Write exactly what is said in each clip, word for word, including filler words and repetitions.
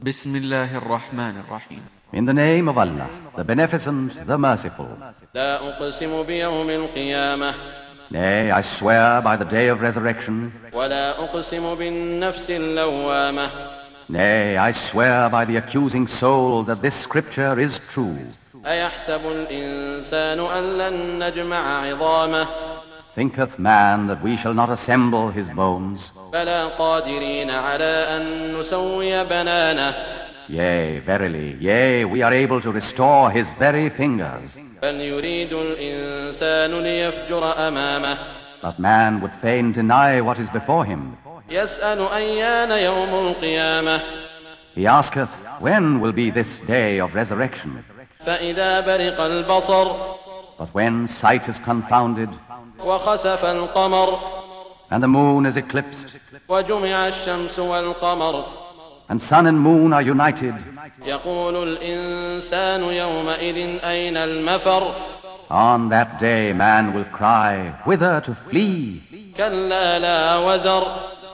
Bismillahir Rahmanir Rahim. In the name of Allah, the Beneficent, the Merciful. لا أقسم بيوم القيامة. Nay, I swear by the day of resurrection. ولا أقسم بالنفس اللوامة. Nay, I swear by the accusing soul that this scripture is true. أيحسب الإنسان أن لن نجمع عظامه. Thinketh man that we shall not assemble his bones? بلى قادرين على أن نسوي بنانه. Yea, verily, yea, we are able to restore his very fingers. بل يريد الإنسان ليفجر أمامه. But man would fain deny what is before him. يسأل أيان يوم القيامة. He asketh, when will be this day of resurrection? فإذا برق البصر. But when sight is confounded, وخسف القمر. and the moon is eclipsed, وجمع الشمس والقمر. and sun and moon are united, يقول الإنسان يومئذ أين المفر. on that day man will cry, whither to flee? كلا لا وزر.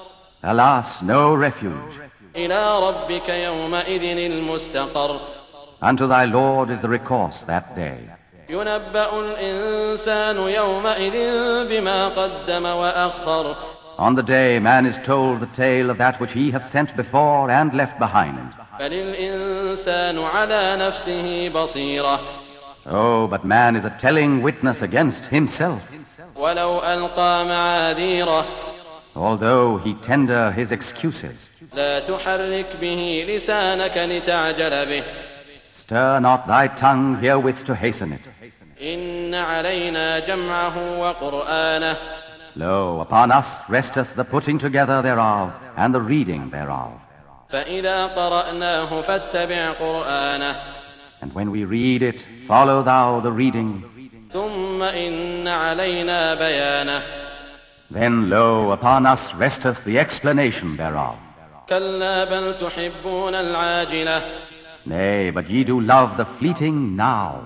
Alas, no refuge. إلى ربك يومئذ المستقر. Unto thy Lord is the recourse that day. ينبأ الإنسان يومئذ بما قدم وأخر. On the day man is told the tale of that which he hath sent before and left behind. بل الإنسان على نفسه بصيرة. Oh, but man is a telling witness against himself. ولو ألقى معاذيره. Although he tender his excuses. لا تحرك به لسانك لتعجل به. Stir not thy tongue herewith to hasten it. إن علينا جمعه وقرآنه. Lo, upon us resteth the putting together thereof and the reading thereof. فإذا قرأناه فاتبع قرآنه. And when we read it, follow thou the reading. ثم إن علينا بيانه. Then lo, upon us resteth the explanation thereof. كلا بل تحبون العاجلة. Nay, but ye do love the fleeting now,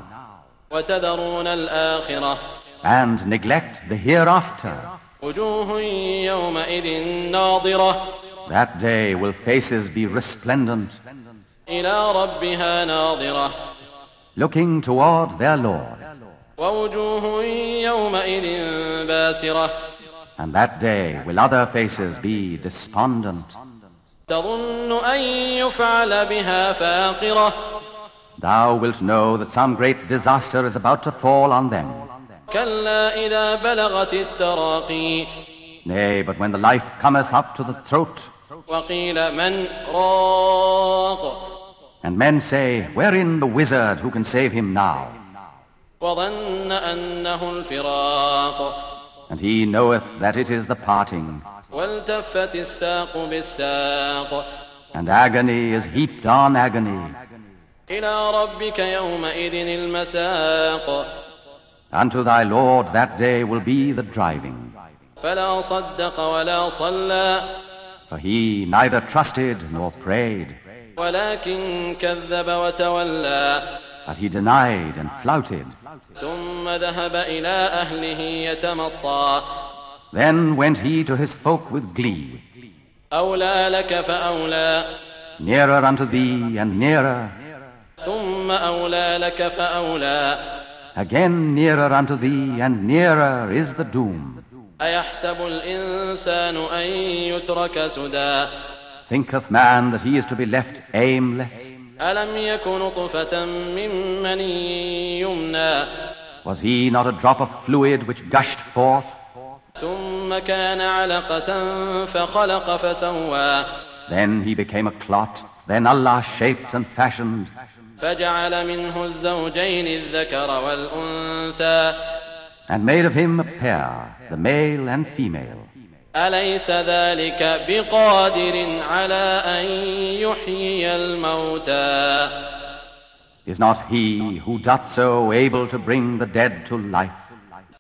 وتذرون الآخرة. and neglect the hereafter. وجوه يومئذ ناظرة. That day will faces be resplendent, إلى ربها ناظرة. looking toward their Lord. ووجوه يومئذ باسرة. And that day will other faces be despondent. تظن أن يفعل بها فاقرة. Thou wilt know that some great disaster is about to fall on them. كلا إذا بلغت التراقي. Nay, but when the life cometh up to the throat, وقيل من راق. and men say, wherein the wizard who can save him now? وظن أنه الفراق. And he knoweth that it is the parting, والتفت الساق بالساق. and agony is heaped on agony. إلى ربك يومئذ المساق. Unto thy Lord that day will be the driving. فلا صدق ولا صلى. For he neither trusted nor prayed, ولكن كذب وتولى. but he denied and flouted. ثم ذهب إلى أهله يتمطى. Then went he to his folk with glee. أولى لك فأولى. Nearer unto thee and nearer, ثم أولى لك فأولى. again nearer unto thee and nearer is the doom. أيحسب الإنسان أن يترك سدى. Thinketh man that he is to be left aimless? ألم يك نطفة من مني يمنى. Was he not a drop of fluid which gushed forth? ثم كان علقة فخلق فسوى. Then he became a clot, then Allah shaped and fashioned, فجعل منه الزوجين الذكر والأنثى. and made of him a pair, the male and female. أليس ذلك بقادر على أن يحيي الموتى. Is not he who doth so able to bring the dead to life?